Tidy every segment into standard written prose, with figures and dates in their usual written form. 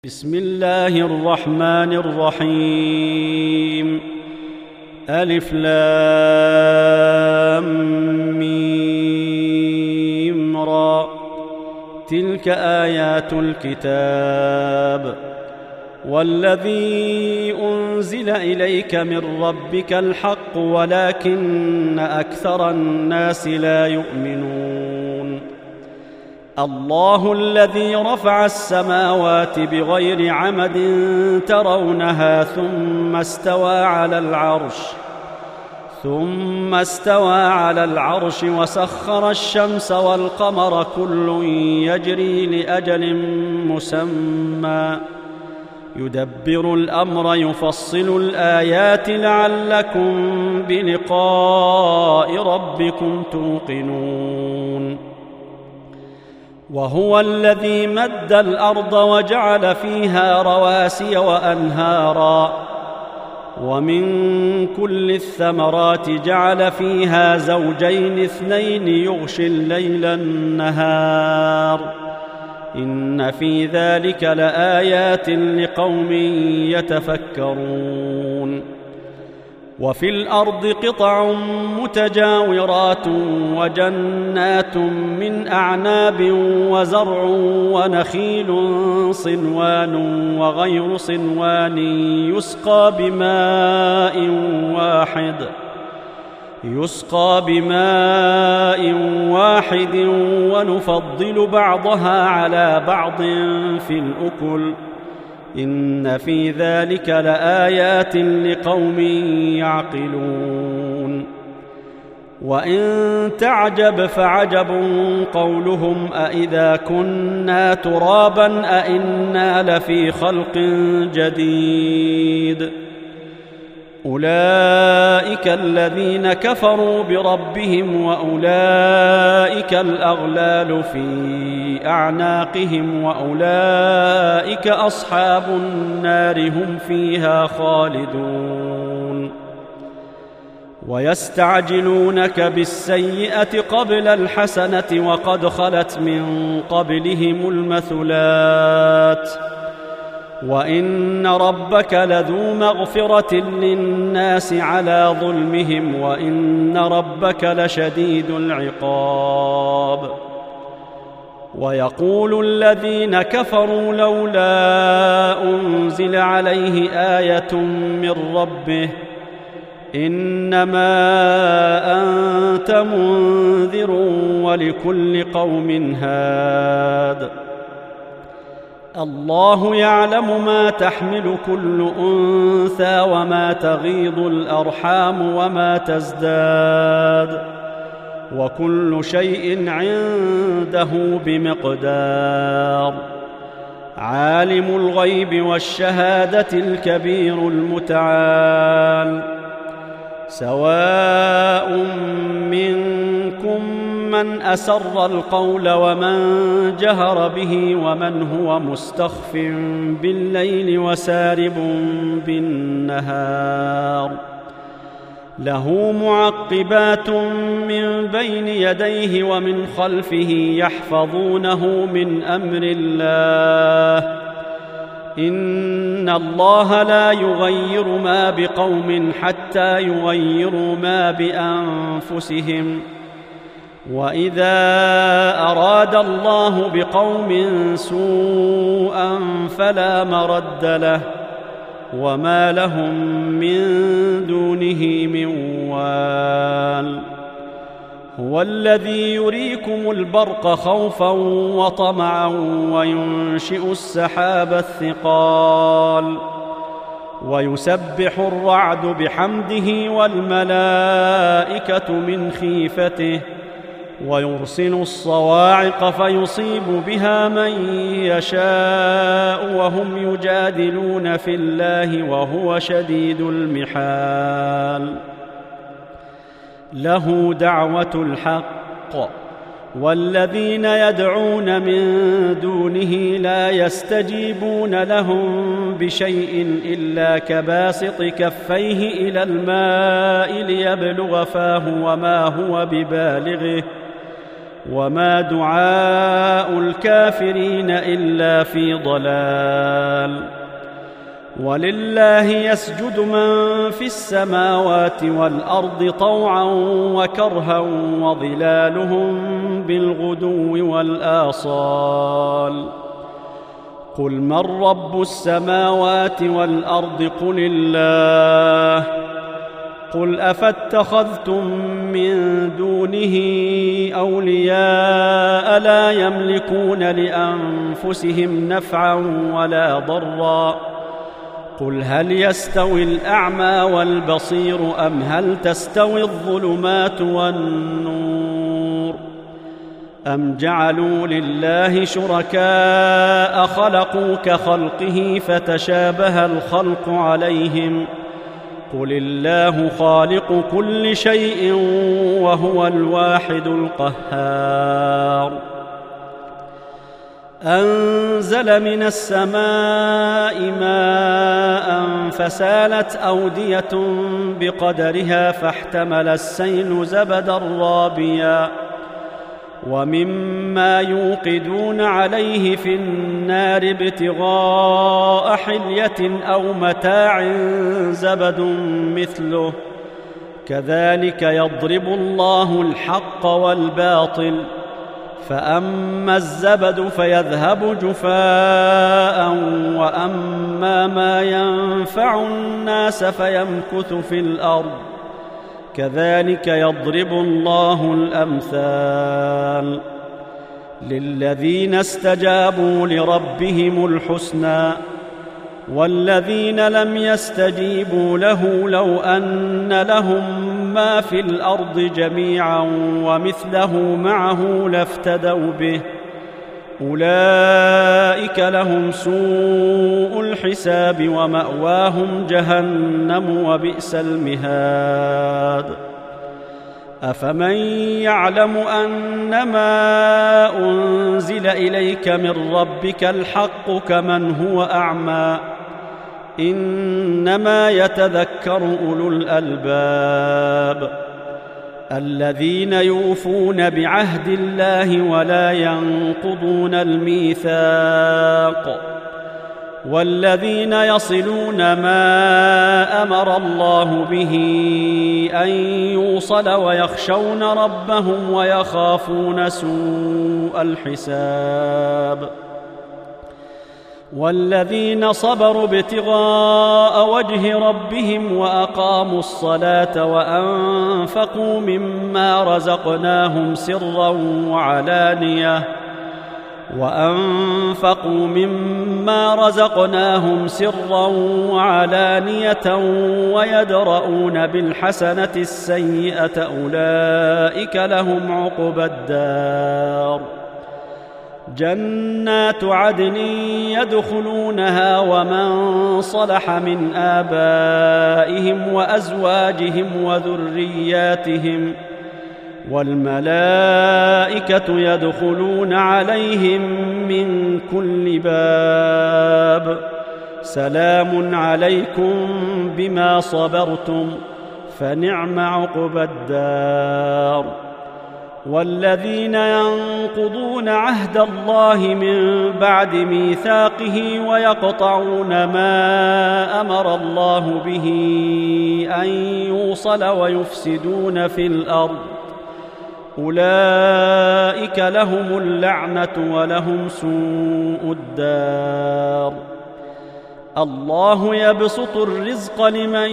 بسم الله الرحمن الرحيم. ألف لام ميم را. تلك آيات الكتاب والذي أنزل إليك من ربك الحق ولكن أكثر الناس لا يؤمنون. الله الذي رفع السماوات بغير عمد ترونها ثم استوى على العرش وسخر الشمس والقمر كل يجري لأجل مسمى يدبر الأمر يفصل الآيات لعلكم بلقاء ربكم توقنون. وهو الذي مد الأرض وجعل فيها رواسي وأنهارا ومن كل الثمرات جعل فيها زوجين اثنين يغشي الليل النهار إن في ذلك لآيات لقوم يتفكرون. وفي الأرض قطع متجاورات وجنات من أعناب وزرع ونخيل صنوان وغير صنوان يسقى بماء واحد ونفضل بعضها على بعض في الأكل إن في ذلك لآيات لقوم يعقلون. وإن تعجب فعجب قولهم أإذا كنا ترابا أإنا لفي خلق جديد. أولئك الذين كفروا بربهم وأولئك الأغلال في أعناقهم وأولئك أصحاب النار هم فيها خالدون. ويستعجلونك بالسيئة قبل الحسنة وقد خلت من قبلهم المثلات وإن ربك لذو مغفرة للناس على ظلمهم وإن ربك لشديد العقاب. ويقول الذين كفروا لولا أنزل عليه آية من ربه إنما أنت منذر ولكل قوم هاد. الله يعلم ما تحمل كل أنثى وما تغيض الأرحام وما تزداد وكل شيء عنده بمقدار. عالم الغيب والشهادة الكبير المتعال. سواء منكم من أسر القول ومن جهر به ومن هو مستخف بالليل وسارب بالنهار. له معقبات من بين يديه ومن خلفه يحفظونه من أمر الله إن الله لا يغير ما بقوم حتى يغيروا ما بأنفسهم وإذا أراد الله بقوم سوءا فلا مرد له وما لهم من دونه من وال. هو الذي يريكم البرق خوفا وطمعا وينشئ السحاب الثقال ويسبح الرعد بحمده والملائكة من خيفته ويرسل الصواعق فيصيب بها من يشاء وهم يجادلون في الله وهو شديد المحال. له دعوة الحق والذين يدعون من دونه لا يستجيبون لهم بشيء إلا كباسط كفيه إلى الماء ليبلغ فاه وما هو ببالغه وما دعاء الكافرين إلا في ضلال. ولله يسجد من في السماوات والأرض طوعا وكرها وظلالهم بالغدو والآصال. قل من رب السماوات والأرض قل الله. قل أفاتخذتم من دونه أولياء لا يملكون لأنفسهم نفعا ولا ضرا. قل هل يستوي الأعمى والبصير أم هل تستوي الظلمات والنور أم جعلوا لله شركاء خلقوا كخلقه فتشابه الخلق عليهم. قل الله خالق كل شيء وهو الواحد القهار. أنزل من السماء ماء فسالت أودية بقدرها فاحتمل السيل زبدا رابيا ومما يوقدون عليه في النار ابتغاء حلية أو متاع زبد مثله كذلك يضرب الله الحق والباطل فأما الزبد فيذهب جفاء وأما ما ينفع الناس فيمكث في الأرض كذلك يضرب الله الأمثال. للذين استجابوا لربهم الحسنى والذين لم يستجيبوا له لو أن لهم ما في الأرض جميعا ومثله معه لافتدوا به أولئك لهم سوء الحساب ومأواهم جهنم وبئس المهاد. أفمن يعلم أنما أنزل إليك من ربك الحق كمن هو أعمى إنما يتذكر أولو الألباب الذين يوفون بعهد الله ولا ينقضون الميثاق والذين يصلون ما أمر الله به أن يوصل ويخشون ربهم ويخافون سوء الحساب. والذين صبروا ابتغاء وجه ربهم وأقاموا الصلاة وأنفقوا مما رزقناهم سرا وعلانية ويدرؤون بالحسنة السيئة أولئك لهم عقبى الدار. جنات عدن يدخلونها ومن صلح من آبائهم وأزواجهم وذرياتهم والملائكة يدخلون عليهم من كل باب سلام عليكم بما صبرتم فنعم عقبى الدار. والذين ينقضون عهد الله من بعد ميثاقه ويقطعون ما أمر الله به أن يوصل ويفسدون في الأرض أولئك لهم اللعنة ولهم سوء الدار. الله يبسط الرزق لمن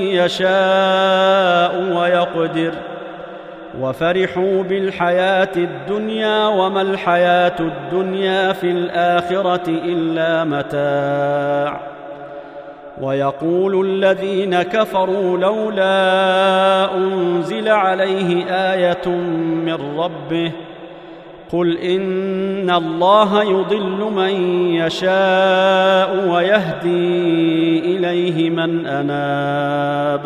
يشاء ويقدر وفرحوا بالحياة الدنيا وما الحياة الدنيا في الآخرة إلا متاع. ويقول الذين كفروا لولا أنزل عليه آية من ربه قل إن الله يضل من يشاء ويهدي إليه من أناب.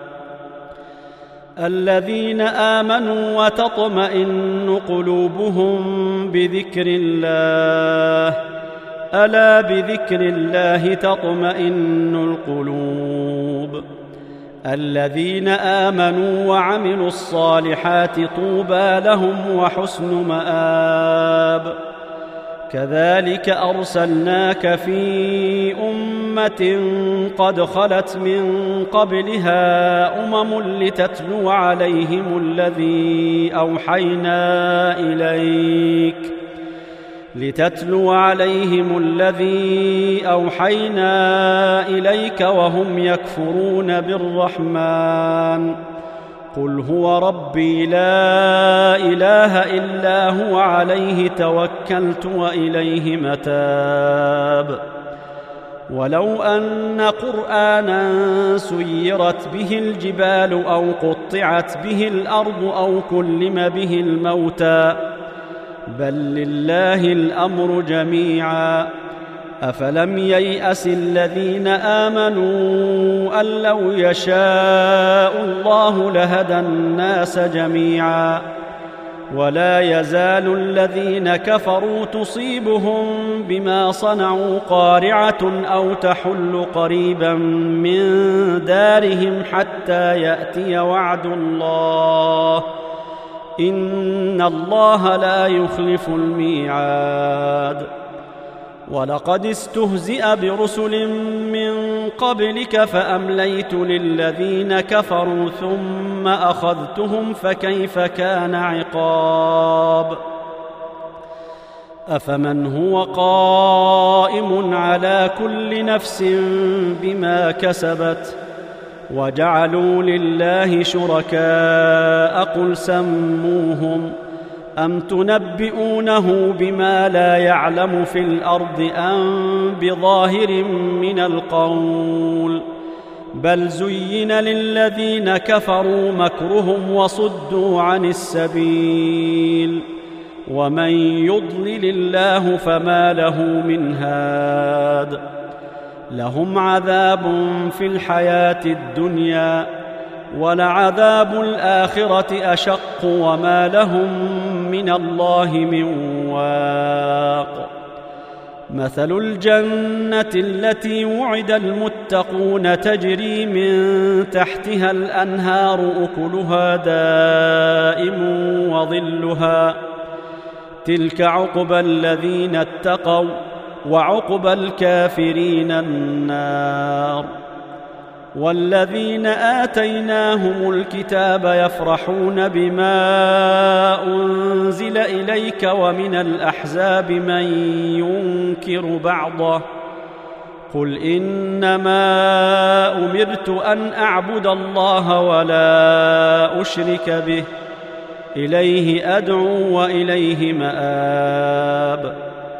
الذين آمنوا وتطمئن قلوبهم بذكر الله ألا بذكر الله تطمئن القلوب. الذين آمنوا وعملوا الصالحات طوبى لهم وحسن مآب. كذلك أرسلناك في أمة قد خلت من قبلها لتتلو عليهم الذي أوحينا إليك وهم يكفرون بالرحمن. قل هو ربي لا إله إلا هو عليه توكلت وإليه متاب. ولو أن قرآنا سيرت به الجبال أو قطعت به الأرض أو كلم به الموتى بل لله الأمر جميعا. أفلم ييأس الذين آمنوا أن لو يشاء الله لهدى الناس جميعا. ولا يزال الذين كفروا تصيبهم بما صنعوا قارعة أو تحل قريبا من دارهم حتى يأتي وعد الله إن الله لا يخلف الميعاد. ولقد استهزئ برسل من قبلك فأمليت للذين كفروا ثم أخذتهم فكيف كان عقاب. أفمن هو قائم على كل نفس بما كسبت وجعلوا لله شركاء قل سموهم أم تنبئونه بما لا يعلم في الأرض أم بظاهر من القول بل زين للذين كفروا مكرهم وصدوا عن السبيل ومن يضلل الله فما له من هاد. لهم عذاب في الحياة الدنيا ولعذاب الآخرة أشق وما لهم من الله من واق. مثل الجنة التي وعد المتقون تجري من تحتها الأنهار أكلها دائم وظلها تلك عقبى الذين اتقوا وعقبى الكافرين النار. والذين آتيناهم الكتاب يفرحون بما أنزل إليك ومن الأحزاب من ينكر بعضه قل إنما أمرت أن أعبد الله ولا أشرك به إليه أدعو وإليه مآب.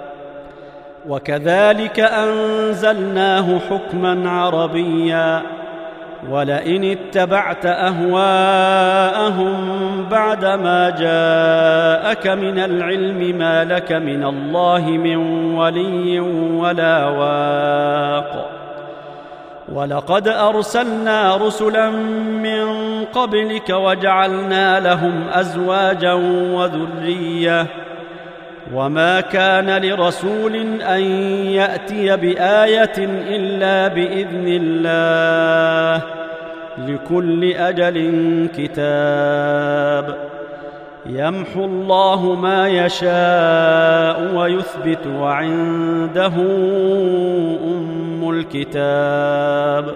وكذلك أنزلناه حكما عربيا ولئن اتبعت أهواءهم بعدما جاءك من العلم ما لك من الله من ولي ولا واق. ولقد أرسلنا رسلا من قبلك وجعلنا لهم أزواجا وذرية وما كان لرسول أن يأتي بآية إلا بإذن الله لكل أجل كتاب. يمحو الله ما يشاء ويثبت وعنده أم الكتاب.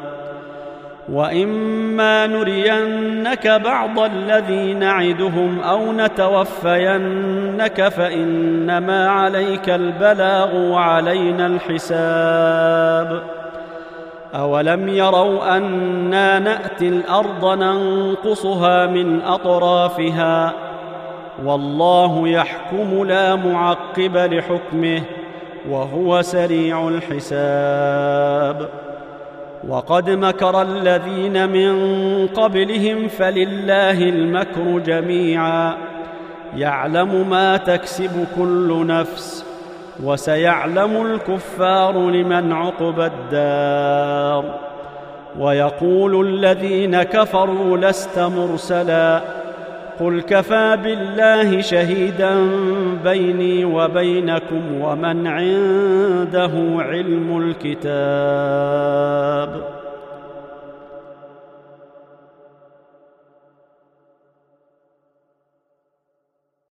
وإما نرينك بعض الذي نعدهم أو نتوفينك فإنما عليك البلاغ وعلينا الحساب. أولم يروا أنا نأتي الأرض ننقصها من أطرافها والله يحكم لا معقب لحكمه وهو سريع الحساب. وقد مكر الذين من قبلهم فلله المكر جميعا يعلم ما تكسب كل نفس وسيعلم الكفار لمن عقبى الدار. ويقول الذين كفروا لست مرسلا قل كفى بالله شهيدا بيني وبينكم ومن عنده علم الكتاب.